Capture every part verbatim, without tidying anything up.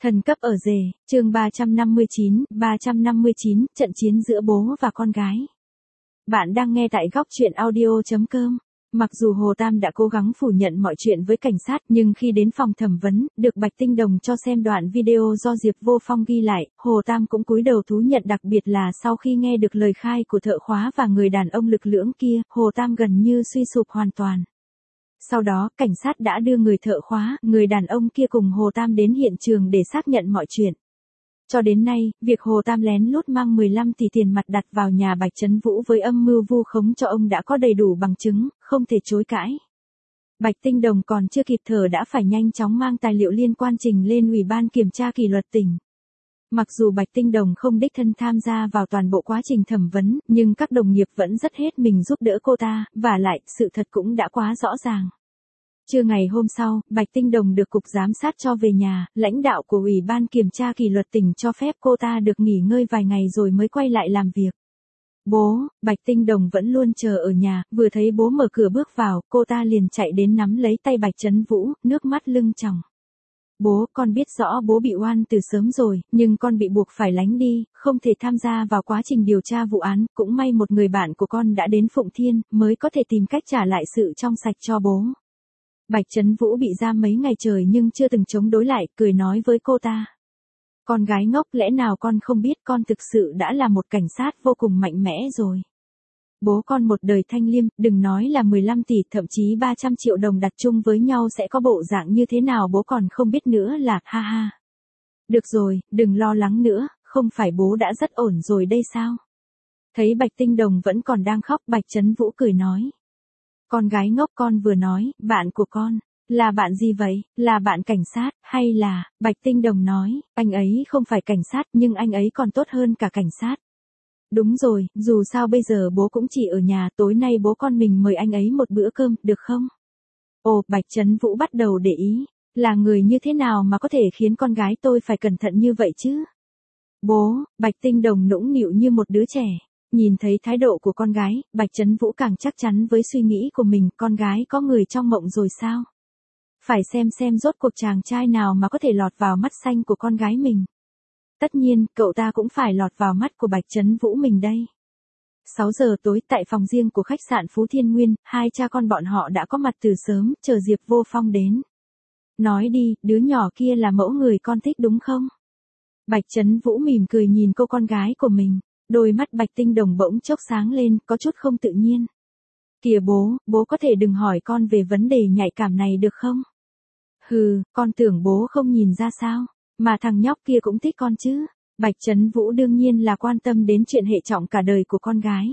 Thần cấp ở rể, chương ba trăm năm mươi chín, ba trăm năm mươi chín, trận chiến giữa bố và con gái. Bạn đang nghe tại góc truyện audio chấm com. Mặc dù Hồ Tam đã cố gắng phủ nhận mọi chuyện với cảnh sát, nhưng khi đến phòng thẩm vấn, được Bạch Tinh Đồng cho xem đoạn video do Diệp Vô Phong ghi lại, Hồ Tam cũng cúi đầu thú nhận, đặc biệt là sau khi nghe được lời khai của thợ khóa và người đàn ông lực lưỡng kia, Hồ Tam gần như suy sụp hoàn toàn. Sau đó, cảnh sát đã đưa người thợ khóa, người đàn ông kia cùng Hồ Tam đến hiện trường để xác nhận mọi chuyện. Cho đến nay, việc Hồ Tam lén lút mang mười lăm tỷ tiền mặt đặt vào nhà Bạch Trấn Vũ với âm mưu vu khống cho ông đã có đầy đủ bằng chứng, không thể chối cãi. Bạch Tinh Đồng còn chưa kịp thở đã phải nhanh chóng mang tài liệu liên quan trình lên Ủy ban Kiểm tra Kỷ luật tỉnh. Mặc dù Bạch Tinh Đồng không đích thân tham gia vào toàn bộ quá trình thẩm vấn, nhưng các đồng nghiệp vẫn rất hết mình giúp đỡ cô ta, vả lại, sự thật cũng đã quá rõ ràng. Trưa ngày hôm sau, Bạch Tinh Đồng được Cục Giám sát cho về nhà, lãnh đạo của Ủy ban Kiểm tra Kỷ luật tỉnh cho phép cô ta được nghỉ ngơi vài ngày rồi mới quay lại làm việc. Bố, Bạch Tinh Đồng vẫn luôn chờ ở nhà, vừa thấy bố mở cửa bước vào, cô ta liền chạy đến nắm lấy tay Bạch Trấn Vũ, nước mắt lưng tròng. Bố, con biết rõ bố bị oan từ sớm rồi, nhưng con bị buộc phải lánh đi, không thể tham gia vào quá trình điều tra vụ án, cũng may một người bạn của con đã đến Phụng Thiên, mới có thể tìm cách trả lại sự trong sạch cho bố. Bạch Trấn Vũ bị giam mấy ngày trời nhưng chưa từng chống đối lại, cười nói với cô ta. Con gái ngốc, lẽ nào con không biết con thực sự đã là một cảnh sát vô cùng mạnh mẽ rồi. Bố con một đời thanh liêm, đừng nói là mười lăm tỷ, thậm chí ba trăm triệu đồng đặt chung với nhau sẽ có bộ dạng như thế nào bố còn không biết nữa là, ha ha. Được rồi, đừng lo lắng nữa, không phải bố đã rất ổn rồi đây sao? Thấy Bạch Tinh Đồng vẫn còn đang khóc, Bạch Trấn Vũ cười nói. Con gái ngốc, con vừa nói, bạn của con, là bạn gì vậy, là bạn cảnh sát, hay là, Bạch Tinh Đồng nói, anh ấy không phải cảnh sát nhưng anh ấy còn tốt hơn cả cảnh sát. Đúng rồi, dù sao bây giờ bố cũng chỉ ở nhà, tối nay bố con mình mời anh ấy một bữa cơm, được không? Ồ, Bạch Trấn Vũ bắt đầu để ý, là người như thế nào mà có thể khiến con gái tôi phải cẩn thận như vậy chứ? Bố, Bạch Tinh Đồng nũng nịu như một đứa trẻ. Nhìn thấy thái độ của con gái, Bạch Trấn Vũ càng chắc chắn với suy nghĩ của mình, con gái có người trong mộng rồi sao? Phải xem xem rốt cuộc chàng trai nào mà có thể lọt vào mắt xanh của con gái mình. Tất nhiên, cậu ta cũng phải lọt vào mắt của Bạch Trấn Vũ mình đây. sáu giờ tối tại phòng riêng của khách sạn Phú Thiên Nguyên, hai cha con bọn họ đã có mặt từ sớm, chờ Diệp Vô Phong đến. Nói đi, đứa nhỏ kia là mẫu người con thích đúng không? Bạch Trấn Vũ mỉm cười nhìn cô con gái của mình. Đôi mắt Bạch Tinh Đồng bỗng chốc sáng lên, có chút không tự nhiên. Kìa bố, bố có thể đừng hỏi con về vấn đề nhạy cảm này được không? Hừ, con tưởng bố không nhìn ra sao, mà thằng nhóc kia cũng thích con chứ. Bạch Trấn Vũ đương nhiên là quan tâm đến chuyện hệ trọng cả đời của con gái.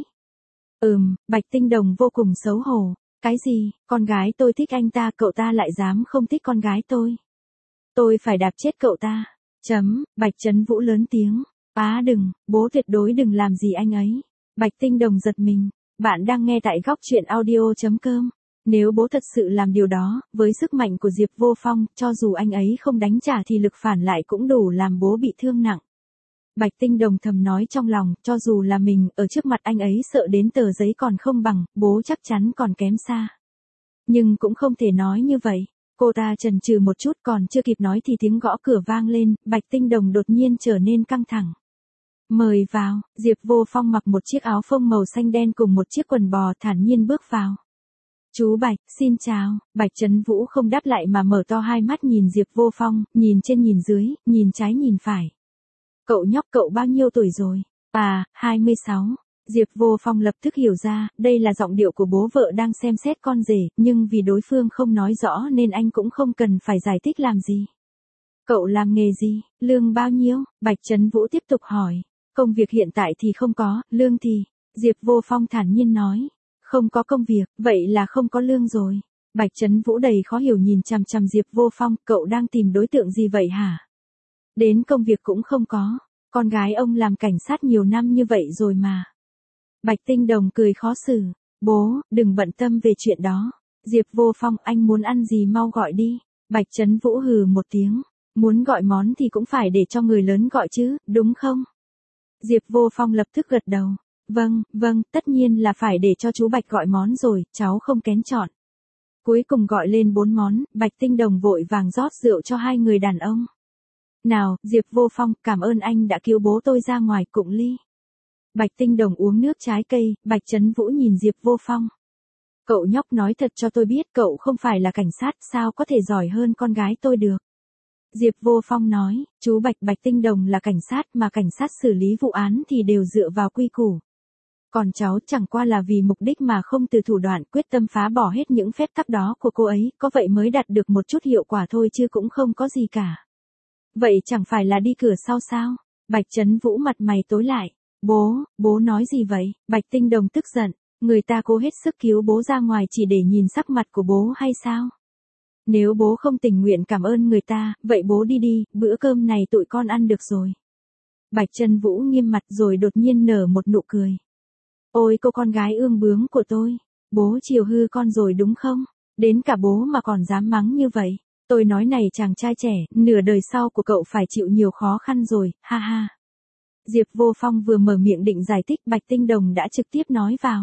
Ừm, Bạch Tinh Đồng vô cùng xấu hổ. Cái gì, con gái tôi thích anh ta, cậu ta lại dám không thích con gái tôi. Tôi phải đạp chết cậu ta. Chấm, Bạch Trấn Vũ lớn tiếng. Á đừng, bố tuyệt đối đừng làm gì anh ấy. Bạch Tinh Đồng giật mình. Bạn đang nghe tại góc truyện audio chấm com. Nếu bố thật sự làm điều đó, với sức mạnh của Diệp Vô Phong, cho dù anh ấy không đánh trả thì lực phản lại cũng đủ làm bố bị thương nặng. Bạch Tinh Đồng thầm nói trong lòng, cho dù là mình, ở trước mặt anh ấy sợ đến tờ giấy còn không bằng, bố chắc chắn còn kém xa. Nhưng cũng không thể nói như vậy. Cô ta chần chừ một chút, còn chưa kịp nói thì tiếng gõ cửa vang lên, Bạch Tinh Đồng đột nhiên trở nên căng thẳng. Mời vào, Diệp Vô Phong mặc một chiếc áo phông màu xanh đen cùng một chiếc quần bò thản nhiên bước vào. Chú Bạch, xin chào, Bạch Trấn Vũ không đáp lại mà mở to hai mắt nhìn Diệp Vô Phong, nhìn trên nhìn dưới, nhìn trái nhìn phải. Cậu nhóc, cậu bao nhiêu tuổi rồi? À, hai mươi sáu. Diệp Vô Phong lập tức hiểu ra, đây là giọng điệu của bố vợ đang xem xét con rể, nhưng vì đối phương không nói rõ nên anh cũng không cần phải giải thích làm gì. Cậu làm nghề gì, lương bao nhiêu? Bạch Trấn Vũ tiếp tục hỏi. Công việc hiện tại thì không có, lương thì, Diệp Vô Phong thản nhiên nói. Không có công việc, vậy là không có lương rồi. Bạch Trấn Vũ đầy khó hiểu nhìn chằm chằm Diệp Vô Phong, cậu đang tìm đối tượng gì vậy hả? Đến công việc cũng không có, con gái ông làm cảnh sát nhiều năm như vậy rồi mà. Bạch Tinh Đồng cười khó xử, bố, đừng bận tâm về chuyện đó. Diệp Vô Phong, anh muốn ăn gì mau gọi đi. Bạch Trấn Vũ hừ một tiếng, muốn gọi món thì cũng phải để cho người lớn gọi chứ, đúng không? Diệp Vô Phong lập tức gật đầu. Vâng, vâng, tất nhiên là phải để cho chú Bạch gọi món rồi, cháu không kén chọn. Cuối cùng gọi lên bốn món, Bạch Tinh Đồng vội vàng rót rượu cho hai người đàn ông. Nào, Diệp Vô Phong, cảm ơn anh đã cứu bố tôi ra ngoài, cụng ly. Bạch Tinh Đồng uống nước trái cây, Bạch Trấn Vũ nhìn Diệp Vô Phong. Cậu nhóc nói thật cho tôi biết cậu không phải là cảnh sát, sao có thể giỏi hơn con gái tôi được. Diệp Vô Phong nói, chú Bạch Bạch Tinh Đồng là cảnh sát mà cảnh sát xử lý vụ án thì đều dựa vào quy củ. Còn cháu chẳng qua là vì mục đích mà không từ thủ đoạn quyết tâm phá bỏ hết những phép tắc đó của cô ấy, có vậy mới đạt được một chút hiệu quả thôi chứ cũng không có gì cả. Vậy chẳng phải là đi cửa sau sao? Bạch Trấn Vũ mặt mày tối lại. Bố, bố nói gì vậy? Bạch Tinh Đồng tức giận, người ta cố hết sức cứu bố ra ngoài chỉ để nhìn sắc mặt của bố hay sao? Nếu bố không tình nguyện cảm ơn người ta, vậy bố đi đi, bữa cơm này tụi con ăn được rồi. Bạch Trấn Vũ nghiêm mặt rồi đột nhiên nở một nụ cười. Ôi cô con gái ương bướng của tôi, bố chiều hư con rồi đúng không? Đến cả bố mà còn dám mắng như vậy. Tôi nói này chàng trai trẻ, nửa đời sau của cậu phải chịu nhiều khó khăn rồi, ha ha. Diệp Vô Phong vừa mở miệng định giải thích, Bạch Tinh Đồng đã trực tiếp nói vào.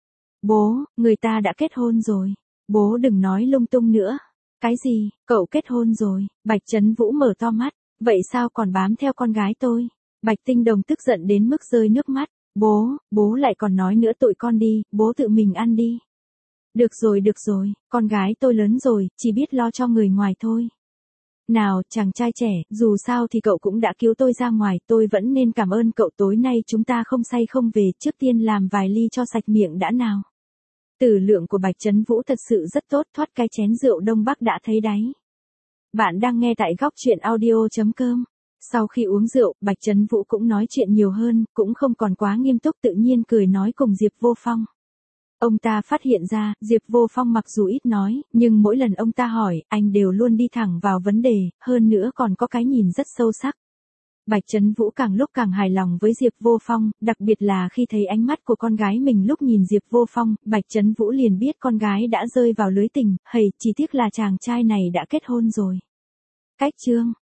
Bố, người ta đã kết hôn rồi. Bố đừng nói lung tung nữa. Cái gì, cậu kết hôn rồi? Bạch Trấn Vũ mở to mắt. Vậy sao còn bám theo con gái tôi? Bạch Tinh Đồng tức giận đến mức rơi nước mắt. Bố, bố lại còn nói nữa tụi con đi, bố tự mình ăn đi. Được rồi được rồi, con gái tôi lớn rồi, chỉ biết lo cho người ngoài thôi. Nào, chàng trai trẻ, dù sao thì cậu cũng đã cứu tôi ra ngoài, tôi vẫn nên cảm ơn cậu, tối nay chúng ta không say không về, trước tiên làm vài ly cho sạch miệng đã nào. Tử lượng của Bạch Trấn Vũ thật sự rất tốt, thoát cái chén rượu Đông Bắc đã thấy đáy. Bạn đang nghe tại góc truyện audio chấm com. Sau khi uống rượu, Bạch Trấn Vũ cũng nói chuyện nhiều hơn, cũng không còn quá nghiêm túc, tự nhiên cười nói cùng Diệp Vô Phong. Ông ta phát hiện ra, Diệp Vô Phong mặc dù ít nói, nhưng mỗi lần ông ta hỏi, anh đều luôn đi thẳng vào vấn đề, hơn nữa còn có cái nhìn rất sâu sắc. Bạch Trấn Vũ càng lúc càng hài lòng với Diệp Vô Phong, đặc biệt là khi thấy ánh mắt của con gái mình lúc nhìn Diệp Vô Phong, Bạch Trấn Vũ liền biết con gái đã rơi vào lưới tình, hầy, chỉ tiếc là chàng trai này đã kết hôn rồi. Cách chương